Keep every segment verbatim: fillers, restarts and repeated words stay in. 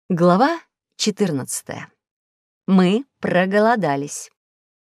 Глава четырнадцатая. Мы проголодались.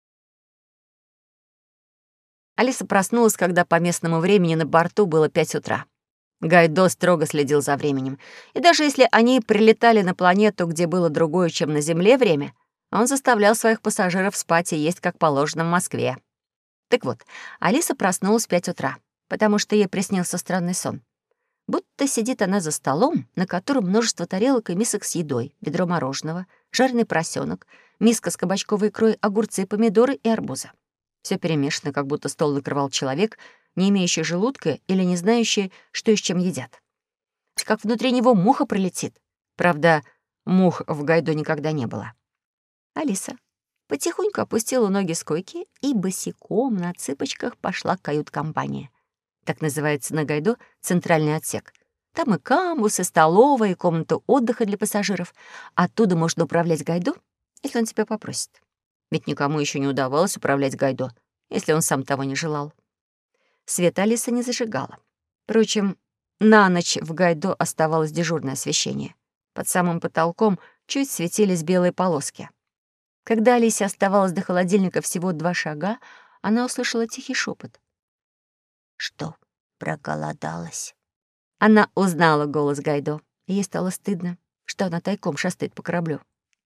Алиса проснулась, когда по местному времени на борту было пять утра. Гайдо строго следил за временем. И даже если они прилетали на планету, где было другое, чем на Земле время, он заставлял своих пассажиров спать и есть как положено в Москве. Так вот, Алиса проснулась в пять утра, потому что ей приснился странный сон. Будто сидит она за столом, на котором множество тарелок и мисок с едой, ведро мороженого, жареный поросенок, миска с кабачковой икрой, огурцы, помидоры и арбузы. Все перемешано, как будто стол накрывал человек, не имеющий желудка или не знающий, что и с чем едят. Как внутри него муха пролетит. Правда, мух в Гайдо никогда не было. Алиса потихоньку опустила ноги с койки и босиком на цыпочках пошла к кают-компании. Так называется на Гайдо центральный отсек. Там и камбус, и столовая, и комната отдыха для пассажиров. Оттуда можно управлять Гайдо, если он тебя попросит. Ведь никому еще не удавалось управлять Гайдо, если он сам того не желал. Свет Алиса не зажигала. Впрочем, на ночь в Гайдо оставалось дежурное освещение. Под самым потолком чуть светились белые полоски. Когда Алисе оставалось до холодильника всего два шага, она услышала тихий шепот. «Что, проголодалась?» Она узнала голос Гайдо, и ей стало стыдно, что она тайком шастает по кораблю.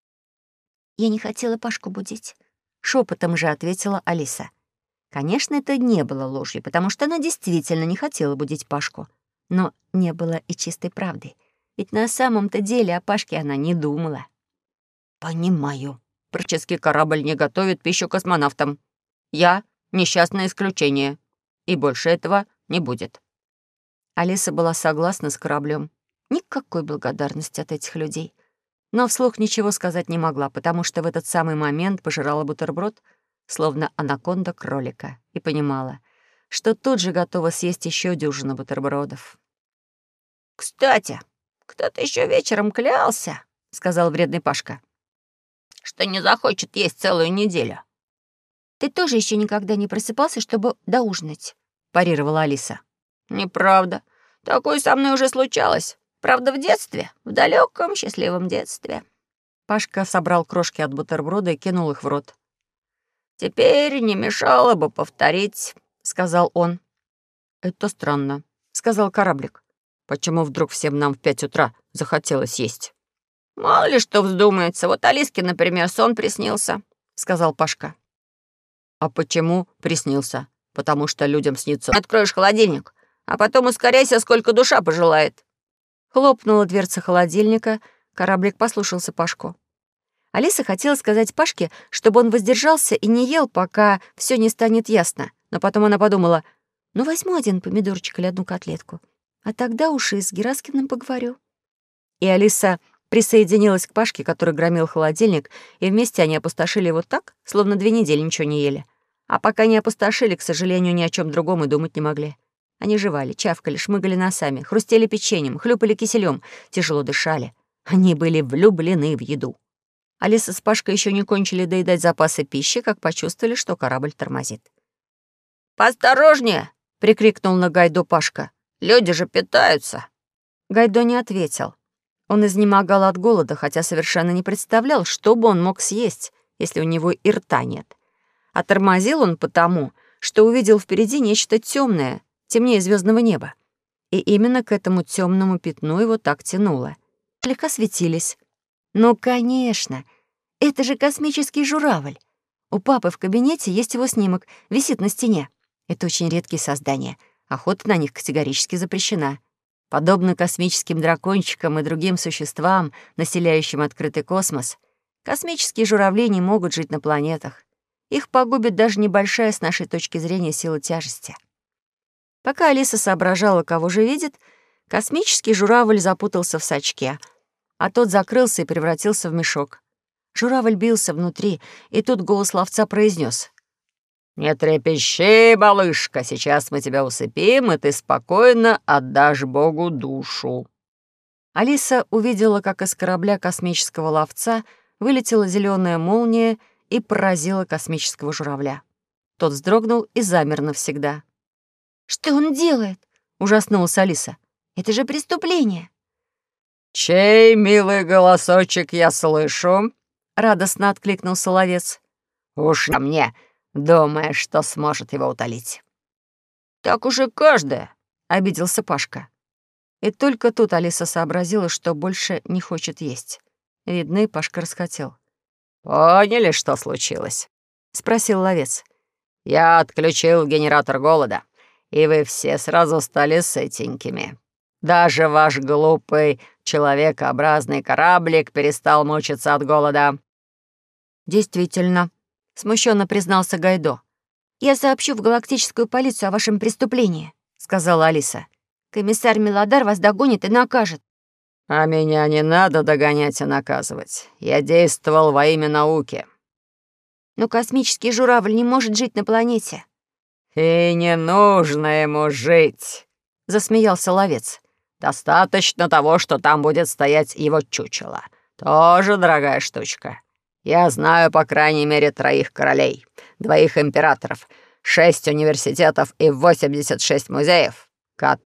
«Я не хотела Пашку будить», — шепотом же ответила Алиса. Конечно, это не было ложью, потому что она действительно не хотела будить Пашку. Но не было и чистой правды, ведь на самом-то деле о Пашке она не думала. «Понимаю. Проческий корабль не готовит пищу космонавтам. Я — несчастное исключение. И больше этого не будет». Алиса была согласна с кораблем. Никакой благодарности от этих людей. Но вслух ничего сказать не могла, потому что в этот самый момент пожирала бутерброд, словно анаконда кролика, и понимала, что тут же готова съесть еще дюжину бутербродов. «Кстати, кто-то еще вечером клялся, — сказал вредный Пашка, — что не захочет есть целую неделю». «Ты тоже еще никогда не просыпался, чтобы доужинать?» — парировала Алиса. «Неправда. Такое со мной уже случалось. Правда, в детстве, в далеком счастливом детстве». Пашка собрал крошки от бутерброда и кинул их в рот. «Теперь не мешало бы повторить», — сказал он. «Это странно», — сказал кораблик. «Почему вдруг всем нам в пять утра захотелось есть?» «Мало ли что вздумается. Вот Алиске, например, сон приснился», — сказал Пашка. «А почему приснился? Потому что людям снится...» «Откроешь холодильник, а потом ускоряйся, сколько душа пожелает». Хлопнула дверца холодильника, кораблик послушался Пашку. Алиса хотела сказать Пашке, чтобы он воздержался и не ел, пока все не станет ясно. Но потом она подумала, ну, возьму один помидорчик или одну котлетку, а тогда уж и с Гераскиным поговорю. И Алиса присоединилась к Пашке, который громил холодильник, и вместе они опустошили его так, словно две недели ничего не ели. А пока не опустошили, к сожалению, ни о чем другом и думать не могли. Они жевали, чавкали, шмыгали носами, хрустели печеньем, хлюпали киселем, тяжело дышали. Они были влюблены в еду. Алиса с Пашкой еще не кончили доедать запасы пищи, как почувствовали, что корабль тормозит. «Поосторожнее!» — прикрикнул на Гайдо Пашка. «Люди же питаются!» Гайдо не ответил. Он изнемогал от голода, хотя совершенно не представлял, что бы он мог съесть, если у него и рта нет. А тормозил он потому, что увидел впереди нечто темное, темнее звездного неба. И именно к этому темному пятну его так тянуло. Слегка светились. Ну, конечно, это же космический журавль. У папы в кабинете есть его снимок, висит на стене. Это очень редкие создания. Охота на них категорически запрещена. Подобно космическим дракончикам и другим существам, населяющим открытый космос, космические журавли не могут жить на планетах. Их погубит даже небольшая с нашей точки зрения сила тяжести. Пока Алиса соображала, кого же видит, космический журавль запутался в сачке, а тот закрылся и превратился в мешок. Журавль бился внутри, и тут голос ловца произнес: «Не трепещи, малышка, сейчас мы тебя усыпим, и ты спокойно отдашь Богу душу». Алиса увидела, как из корабля космического ловца вылетела зеленая молния и поразила космического журавля. Тот вздрогнул и замер навсегда. «Что он делает?» — ужаснулась Алиса. «Это же преступление!» «Чей милый голосочек я слышу?» — радостно откликнулся ловец. «Уж на мне, думая, что сможет его утолить». «Так уже каждая», — обиделся Пашка. И только тут Алиса сообразила, что больше не хочет есть. Видно, и Пашка расхотел. «Поняли, что случилось?» — спросил ловец. «Я отключил генератор голода, и вы все сразу стали сытенькими. Даже ваш глупый человекообразный кораблик перестал мучиться от голода». «Действительно», — смущенно признался Гайдо. «Я сообщу в галактическую полицию о вашем преступлении», — сказала Алиса. «Комиссар Мелодар вас догонит и накажет». «А меня не надо догонять и наказывать. Я действовал во имя науки». «Но космический журавль не может жить на планете». «И не нужно ему жить», — засмеялся ловец. «Достаточно того, что там будет стоять его чучело. Тоже дорогая штучка. Я знаю, по крайней мере, троих королей, двоих императоров, шесть университетов и восемьдесят шесть музеев,